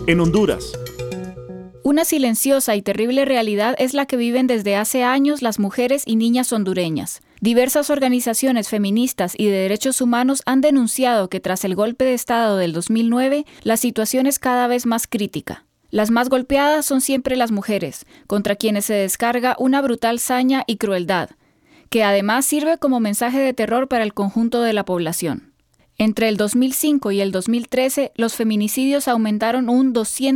en Honduras. Una silenciosa y terrible realidad es la que viven desde hace años las mujeres y niñas hondureñas. Diversas organizaciones feministas y de derechos humanos han denunciado que tras el golpe de Estado del 2009, la situación es cada vez más crítica. Las más golpeadas son siempre las mujeres, contra quienes se descarga una brutal saña y crueldad, que además sirve como mensaje de terror para el conjunto de la población. Entre el 2005 y el 2013, los feminicidios aumentaron un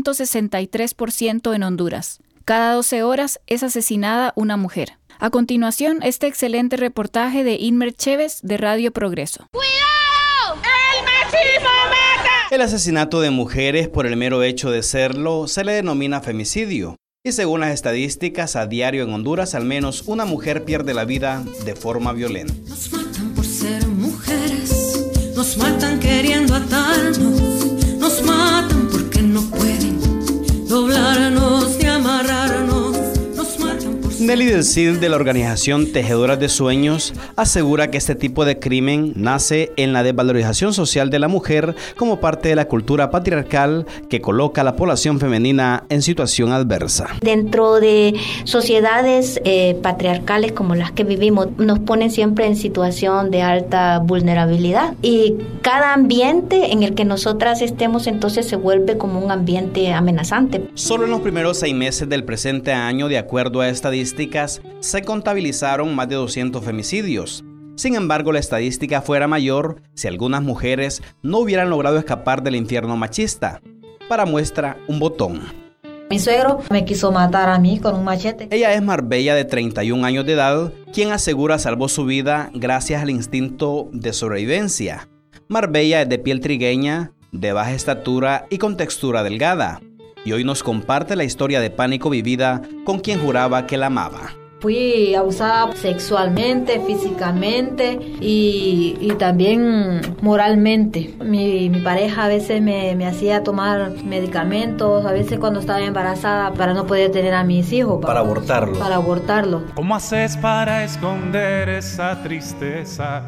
263% en Honduras. Cada 12 horas es asesinada una mujer. A continuación, este excelente reportaje de Inmer Chévez de Radio Progreso. ¡Cuidado! ¡El machismo mata! El asesinato de mujeres por el mero hecho de serlo se le denomina femicidio. Y según las estadísticas, a diario en Honduras, al menos una mujer pierde la vida de forma violenta. Nos matan por ser mujeres, nos matan queriendo atarnos, nos matan porque no pueden doblarnos ni amarrarnos, nos matan por ser... Nelly del Cid, de la organización Tejedoras de Sueños, asegura que este tipo de crimen nace en la desvalorización social de la mujer como parte de la cultura patriarcal que coloca a la población femenina en situación adversa. Dentro de sociedades patriarcales como las que vivimos, nos ponen siempre en situación de alta vulnerabilidad y cada ambiente en el que nosotras estemos entonces se vuelve como un ambiente amenazante. Solo en los primeros 6 meses del presente año, de acuerdo a estadísticas, se contabilizaron más de 200 femicidios. Sin embargo, la estadística fuera mayor si algunas mujeres no hubieran logrado escapar del infierno machista. Para muestra, un botón. Mi suegro me quiso matar a mí con un machete. Ella es Marbella, de 31 años de edad, quien asegura salvó su vida gracias al instinto de sobrevivencia. Marbella es de piel trigueña, de baja estatura y con textura delgada. Y hoy nos comparte la historia de pánico vivida con quien juraba que la amaba. Fui abusada sexualmente, físicamente y también moralmente. Mi pareja a veces me hacía tomar medicamentos, a veces cuando estaba embarazada para no poder tener a mis hijos. Para abortarlo. Para abortarlo. ¿Cómo haces para esconder esa tristeza?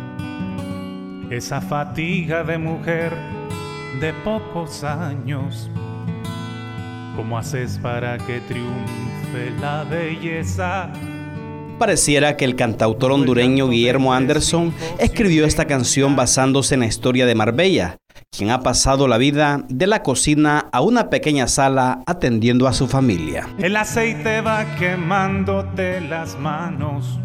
Esa fatiga de mujer de pocos años. ¿Cómo haces para que triunfe la belleza? Pareciera que el cantautor hondureño Guillermo Anderson escribió esta canción basándose en la historia de Marbella, quien ha pasado la vida de la cocina a una pequeña sala atendiendo a su familia. El aceite va quemándote las manos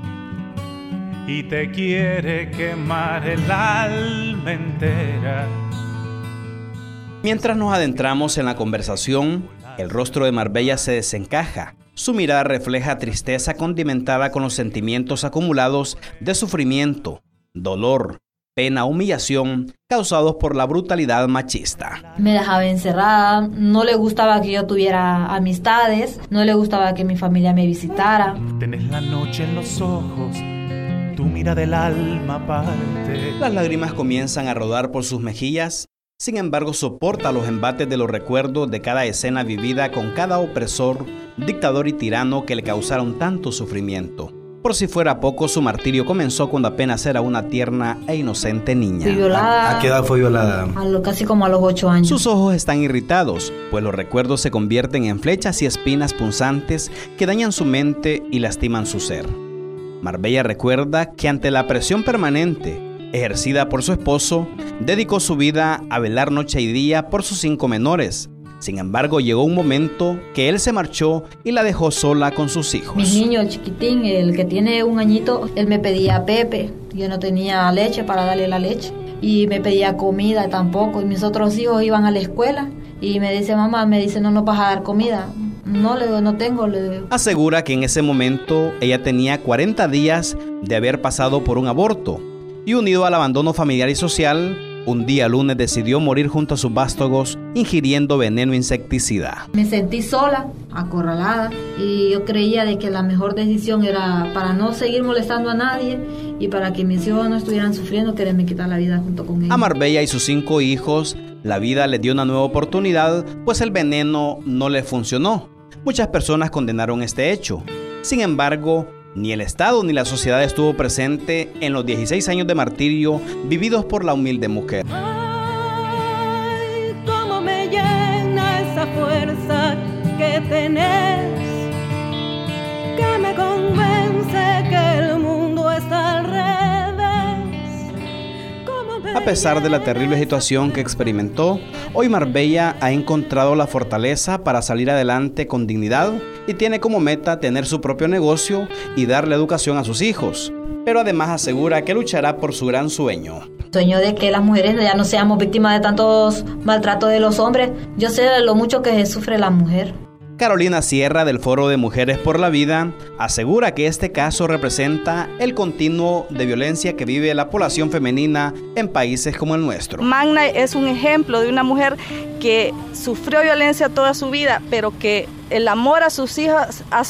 y te quiere quemar el alma entera. Mientras nos adentramos en la conversación, el rostro de Marbella se desencaja. Su mirada refleja tristeza condimentada con los sentimientos acumulados de sufrimiento, dolor, pena, humillación causados por la brutalidad machista. Me dejaba encerrada, no le gustaba que yo tuviera amistades, no le gustaba que mi familia me visitara. Tenés la noche en los ojos, tu mira del alma parte. Las lágrimas comienzan a rodar por sus mejillas. Sin embargo, soporta los embates de los recuerdos de cada escena vivida con cada opresor, dictador y tirano que le causaron tanto sufrimiento. Por si fuera poco, su martirio comenzó cuando apenas era una tierna e inocente niña. Fui violada. ¿A qué edad fue violada? Casi como a los 8 años. Sus ojos están irritados, pues los recuerdos se convierten en flechas y espinas punzantes que dañan su mente y lastiman su ser. Marbella recuerda que ante la presión permanente ejercida por su esposo, dedicó su vida a velar noche y día por sus 5 menores. Sin embargo, llegó un momento que él se marchó y la dejó sola con sus hijos. Mi niño, el chiquitín, el que tiene 1 añito, él me pedía pepe. Yo no tenía leche para darle la leche. Y me pedía comida tampoco. Y mis otros hijos iban a la escuela. Y me dice, mamá, no nos vas a dar comida. No, le digo, no tengo, le digo. Asegura que en ese momento ella tenía 40 días de haber pasado por un aborto. Y unido al abandono familiar y social, un día lunes decidió morir junto a sus vástagos ingiriendo veneno insecticida. Me sentí sola, acorralada, y yo creía de que la mejor decisión era, para no seguir molestando a nadie y para que mis hijos no estuvieran sufriendo, quererme quitar la vida junto con ellos. A Marbella y sus 5 hijos, la vida les dio una nueva oportunidad, pues el veneno no les funcionó. Muchas personas condenaron este hecho. Sin embargo, ni el Estado ni la sociedad estuvo presente en los 16 años de martirio vividos por la humilde mujer. Ay, cómo me llena fuerza que tenés, que me convence que el mundo está al revés. A pesar de la terrible situación que experimentó, hoy Marbella ha encontrado la fortaleza para salir adelante con dignidad y tiene como meta tener su propio negocio y darle educación a sus hijos. Pero además asegura que luchará por su gran sueño. Sueño de que las mujeres ya no seamos víctimas de tantos maltratos de los hombres. Yo sé lo mucho que sufre la mujer. Carolina Sierra, del Foro de Mujeres por la Vida, asegura que este caso representa el continuo de violencia que vive la población femenina en países como el nuestro. Magna es un ejemplo de una mujer que sufrió violencia toda su vida, pero que el amor a sus hijas ha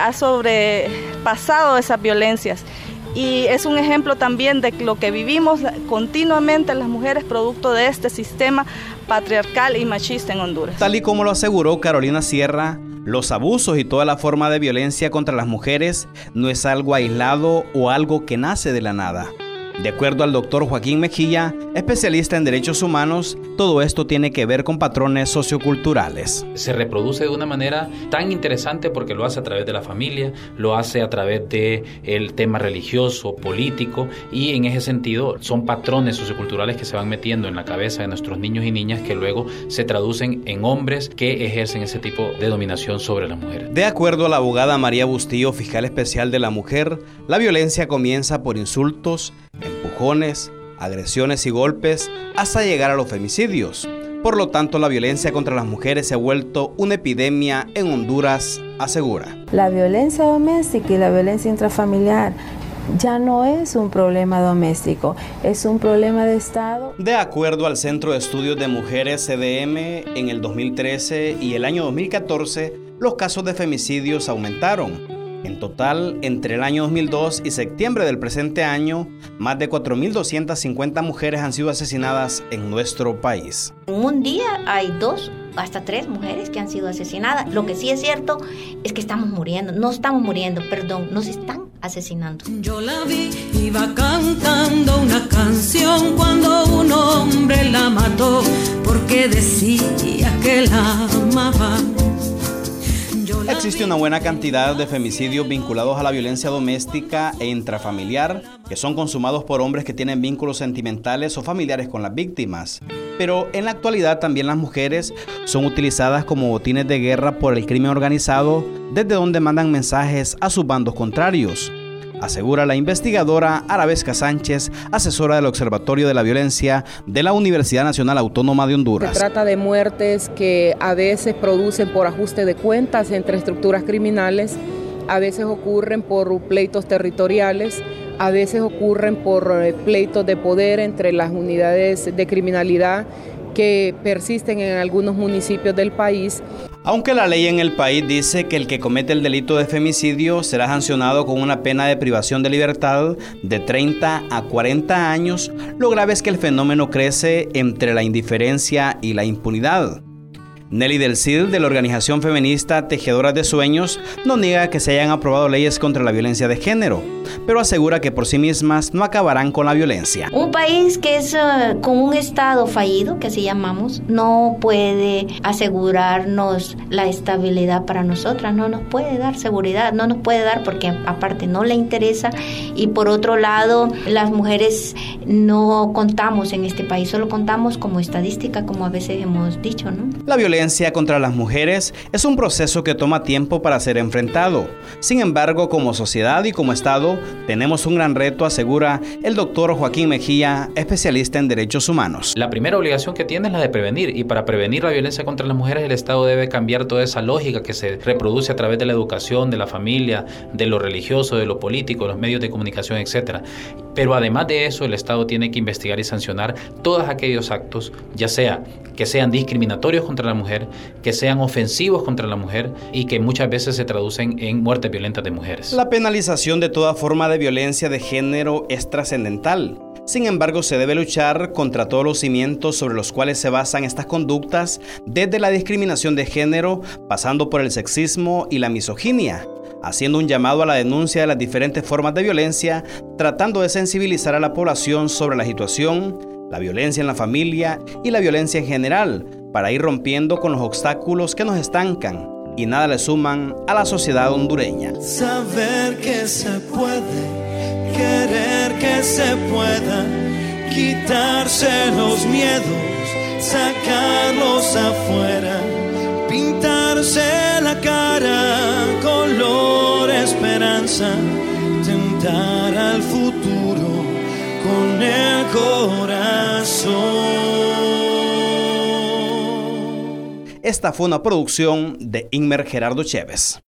sobrepasado esas violencias. Y es un ejemplo también de lo que vivimos continuamente las mujeres producto de este sistema patriarcal y machista en Honduras. Tal y como lo aseguró Carolina Sierra, los abusos y toda la forma de violencia contra las mujeres no es algo aislado o algo que nace de la nada. De acuerdo al doctor Joaquín Mejía, especialista en derechos humanos, todo esto tiene que ver con patrones socioculturales. Se reproduce de una manera tan interesante porque lo hace a través de la familia, lo hace a través del tema religioso, político, y en ese sentido son patrones socioculturales que se van metiendo en la cabeza de nuestros niños y niñas que luego se traducen en hombres que ejercen ese tipo de dominación sobre las mujeres. De acuerdo a la abogada María Bustillo, fiscal especial de la mujer, la violencia comienza por insultos, empujones, agresiones y golpes hasta llegar a los femicidios. Por lo tanto, la violencia contra las mujeres se ha vuelto una epidemia en Honduras, asegura. La violencia doméstica y la violencia intrafamiliar ya no es un problema doméstico, es un problema de Estado. De acuerdo al Centro de Estudios de Mujeres CDM, en el 2013 y el año 2014, los casos de femicidios aumentaron. En total, entre el año 2002 y septiembre del presente año, más de 4.250 mujeres han sido asesinadas en nuestro país. En un día hay 2 hasta 3 mujeres que han sido asesinadas. Lo que sí es cierto es que estamos muriendo, nos están asesinando. Yo la vi, iba cantando una canción cuando un hombre la mató porque decía que la amaba. Existe una buena cantidad de femicidios vinculados a la violencia doméstica e intrafamiliar que son consumados por hombres que tienen vínculos sentimentales o familiares con las víctimas. Pero en la actualidad también las mujeres son utilizadas como botines de guerra por el crimen organizado, desde donde mandan mensajes a sus bandos contrarios, asegura la investigadora Arabesca Sánchez, asesora del Observatorio de la Violencia de la Universidad Nacional Autónoma de Honduras. Se trata de muertes que a veces producen por ajuste de cuentas entre estructuras criminales, a veces ocurren por pleitos territoriales, a veces ocurren por pleitos de poder entre las unidades de criminalidad que persisten en algunos municipios del país. Aunque la ley en el país dice que el que comete el delito de femicidio será sancionado con una pena de privación de libertad de 30 a 40 años, lo grave es que el fenómeno crece entre la indiferencia y la impunidad. Nelly del Cid, de la organización feminista Tejedoras de Sueños, no niega que se hayan aprobado leyes contra la violencia de género, pero asegura que por sí mismas no acabarán con la violencia. Un país que es con un Estado fallido, que así llamamos, no puede asegurarnos la estabilidad para nosotras, no nos puede dar seguridad, no nos puede dar porque aparte no le interesa, y por otro lado las mujeres no contamos en este país, solo contamos como estadística, como a veces hemos dicho, ¿no? La violencia contra las mujeres es un proceso que toma tiempo para ser enfrentado. Sin embargo, como sociedad y como Estado, tenemos un gran reto, asegura el doctor Joaquín Mejía, especialista en derechos humanos. La primera obligación que tiene es la de prevenir, y para prevenir la violencia contra las mujeres el Estado debe cambiar toda esa lógica que se reproduce a través de la educación, de la familia, de lo religioso, de lo político, de los medios de comunicación, etc. Pero además de eso, el Estado tiene que investigar y sancionar todos aquellos actos, ya sea que sean discriminatorios contra la mujer, que sean ofensivos contra la mujer y que muchas veces se traducen en muertes violentas de mujeres. La penalización de toda forma de violencia de género es trascendental. Sin embargo, se debe luchar contra todos los cimientos sobre los cuales se basan estas conductas, desde la discriminación de género, pasando por el sexismo y la misoginia, haciendo un llamado a la denuncia de las diferentes formas de violencia, tratando de sensibilizar a la población sobre la situación, la violencia en la familia y la violencia en general, para ir rompiendo con los obstáculos que nos estancan y nada le suman a la sociedad hondureña. Saber que se puede, querer que se pueda, quitarse los miedos, sacarlos afuera, pintarse la cara, color esperanza, tentar al futuro con el corazón. Esta fue una producción de Inmer Gerardo Chévez.